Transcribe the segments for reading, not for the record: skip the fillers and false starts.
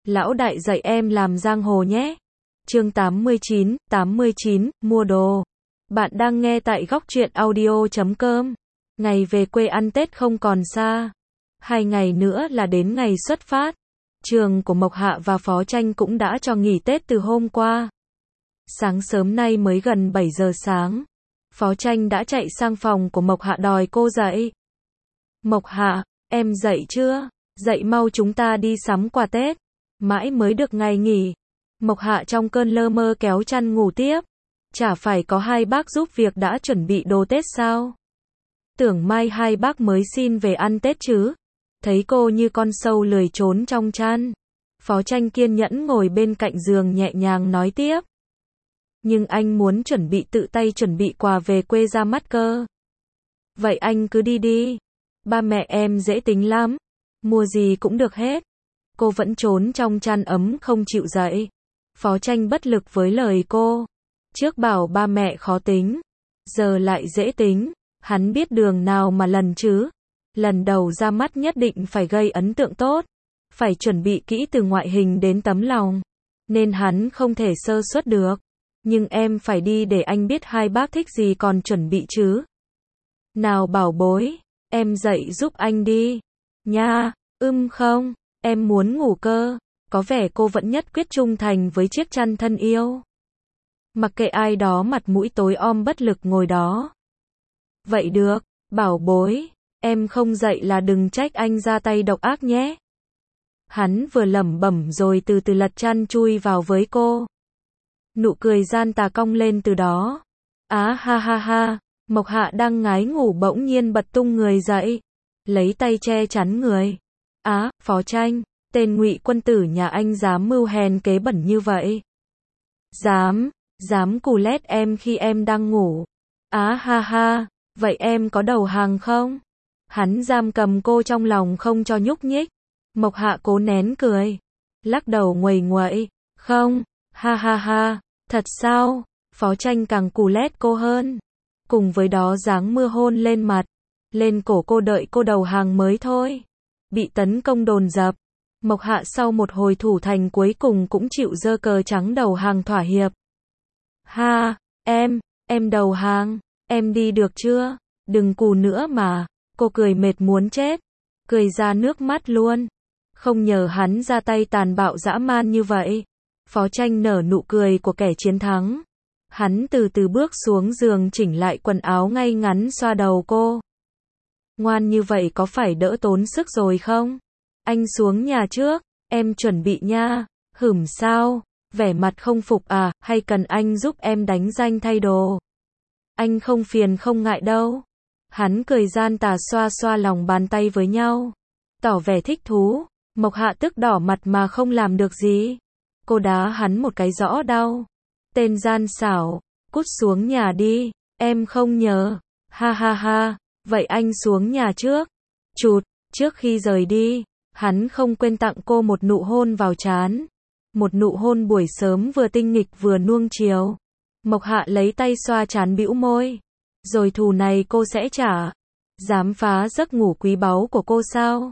Lão đại dạy em làm giang hồ nhé. Chương 89, mua đồ. Bạn đang nghe tại góc truyện audio.com. Ngày về quê ăn Tết không còn xa. 2 ngày nữa là đến ngày xuất phát. Trường của Mộc Hạ và Phó Tranh cũng đã cho nghỉ Tết từ hôm qua. Sáng sớm nay mới gần 7 giờ sáng. Phó Tranh đã chạy sang phòng của Mộc Hạ đòi cô dậy. Mộc Hạ, em dậy chưa? Dậy mau chúng ta đi sắm quà Tết. Mãi mới được ngày nghỉ. Mộc Hạ trong cơn lơ mơ kéo chăn ngủ tiếp. Chả phải có hai bác giúp việc đã chuẩn bị đồ Tết sao? Tưởng mai hai bác mới xin về ăn Tết chứ. Thấy cô như con sâu lười trốn trong chăn. Phó Tranh kiên nhẫn ngồi bên cạnh giường nhẹ nhàng nói tiếp. Nhưng anh muốn tự tay chuẩn bị quà về quê ra mắt cơ. Vậy anh cứ đi đi. Ba mẹ em dễ tính lắm. Mua gì cũng được hết. Cô vẫn trốn trong chăn ấm không chịu dậy. Phó Tranh bất lực với lời cô. Trước bảo ba mẹ khó tính. Giờ lại dễ tính. Hắn biết đường nào mà lần chứ. Lần đầu ra mắt nhất định phải gây ấn tượng tốt. Phải chuẩn bị kỹ từ ngoại hình đến tấm lòng. Nên hắn không thể sơ suất được. Nhưng em phải đi để anh biết hai bác thích gì còn chuẩn bị chứ. Nào bảo bối, em dậy giúp anh đi. Nha, không, em muốn ngủ cơ. Có vẻ cô vẫn nhất quyết trung thành với chiếc chăn thân yêu. Mặc kệ ai đó mặt mũi tối om bất lực ngồi đó. Vậy được, bảo bối, em không dậy là đừng trách anh ra tay độc ác nhé. Hắn vừa lẩm bẩm rồi từ từ lật chăn chui vào với cô. Nụ cười gian tà cong lên từ đó. Á ha ha ha, Mộc Hạ đang ngái ngủ bỗng nhiên bật tung người dậy. Lấy tay che chắn người. Á, Phó Tranh, tên ngụy quân tử nhà anh dám mưu hèn kế bẩn như vậy. Dám cù lét em khi em đang ngủ. Á ha ha, vậy em có đầu hàng không? Hắn giam cầm cô trong lòng không cho nhúc nhích. Mộc Hạ cố nén cười. Lắc đầu nguầy nguậy. Không, ha ha ha, thật sao? Phó Tranh càng cù lét cô hơn. Cùng với đó giáng mưa hôn lên mặt. Lên cổ cô đợi cô đầu hàng mới thôi. Bị tấn công đồn dập. Mộc Hạ sau một hồi thủ thành cuối cùng cũng chịu giơ cờ trắng đầu hàng thỏa hiệp. Ha, em đầu hàng, em đi được chưa? Đừng cù nữa mà. Cô cười mệt muốn chết. Cười ra nước mắt luôn. Không nhờ hắn ra tay tàn bạo dã man như vậy. Phó Tranh nở nụ cười của kẻ chiến thắng. Hắn từ từ bước xuống giường chỉnh lại quần áo ngay ngắn xoa đầu cô. Ngoan như vậy có phải đỡ tốn sức rồi không? Anh xuống nhà trước, em chuẩn bị nha. Sao? Vẻ mặt không phục à, hay cần anh giúp em đánh danh thay đồ? Anh không phiền không ngại đâu. Hắn cười gian tà xoa xoa lòng bàn tay với nhau. Tỏ vẻ thích thú. Mộc Hạ tức đỏ mặt mà không làm được gì. Cô đá hắn một cái rõ đau. Tên gian xảo, cút xuống nhà đi, em không nhờ. Ha ha ha, vậy anh xuống nhà trước. Trước khi rời đi, hắn không quên tặng cô một nụ hôn vào trán. Một nụ hôn buổi sớm vừa tinh nghịch vừa nuông chiều. Mộc Hạ lấy tay xoa trán bĩu môi. Rồi thù này cô sẽ trả. Dám phá giấc ngủ quý báu của cô sao?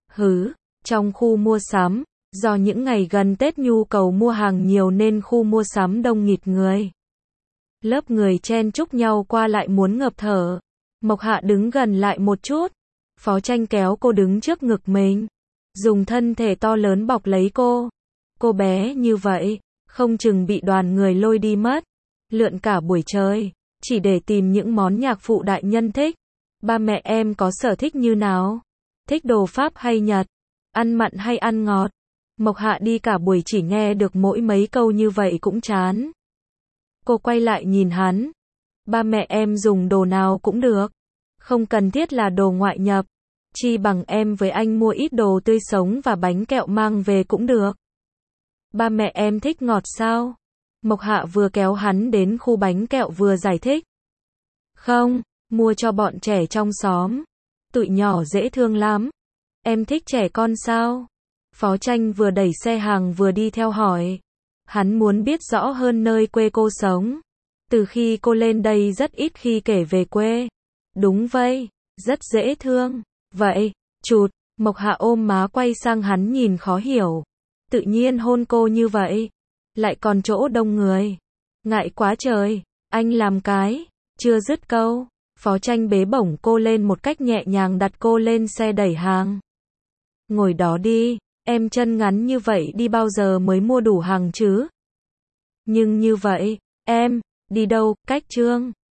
Trong khu mua sắm. Do những ngày gần Tết nhu cầu mua hàng nhiều nên khu mua sắm đông nghịt người. Lớp người chen chúc nhau qua lại muốn ngập thở. Mộc Hạ đứng gần lại một chút. Phó Tranh kéo cô đứng trước ngực mình. Dùng thân thể to lớn bọc lấy cô. Cô bé như vậy, không chừng bị đoàn người lôi đi mất. Lượn cả buổi trời, chỉ để tìm những món nhạc phụ đại nhân thích. Ba mẹ em có sở thích như nào? Thích đồ Pháp hay Nhật? Ăn mặn hay ăn ngọt? Mộc Hạ đi cả buổi chỉ nghe được mỗi mấy câu như vậy cũng chán. Cô quay lại nhìn hắn. Ba mẹ em dùng đồ nào cũng được. Không cần thiết là đồ ngoại nhập. Chi bằng em với anh mua ít đồ tươi sống và bánh kẹo mang về cũng được. Ba mẹ em thích ngọt sao? Mộc Hạ vừa kéo hắn đến khu bánh kẹo vừa giải thích. Không, mua cho bọn trẻ trong xóm. Tụi nhỏ dễ thương lắm. Em thích trẻ con sao? Phó Tranh vừa đẩy xe hàng vừa đi theo hỏi. Hắn muốn biết rõ hơn nơi quê cô sống. Từ khi cô lên đây rất ít khi kể về quê. Đúng vậy, rất dễ thương. Vậy, Mộc Hạ ôm má quay sang hắn nhìn khó hiểu. tự nhiên hôn cô như vậy. Lại còn chỗ đông người. Ngại quá trời, anh làm cái. Chưa dứt câu, Phó Tranh bế bổng cô lên một cách nhẹ nhàng đặt cô lên xe đẩy hàng. Ngồi đó đi, em chân ngắn như vậy đi bao giờ mới mua đủ hàng chứ? Nhưng như vậy, em, đi đâu, cách Trương?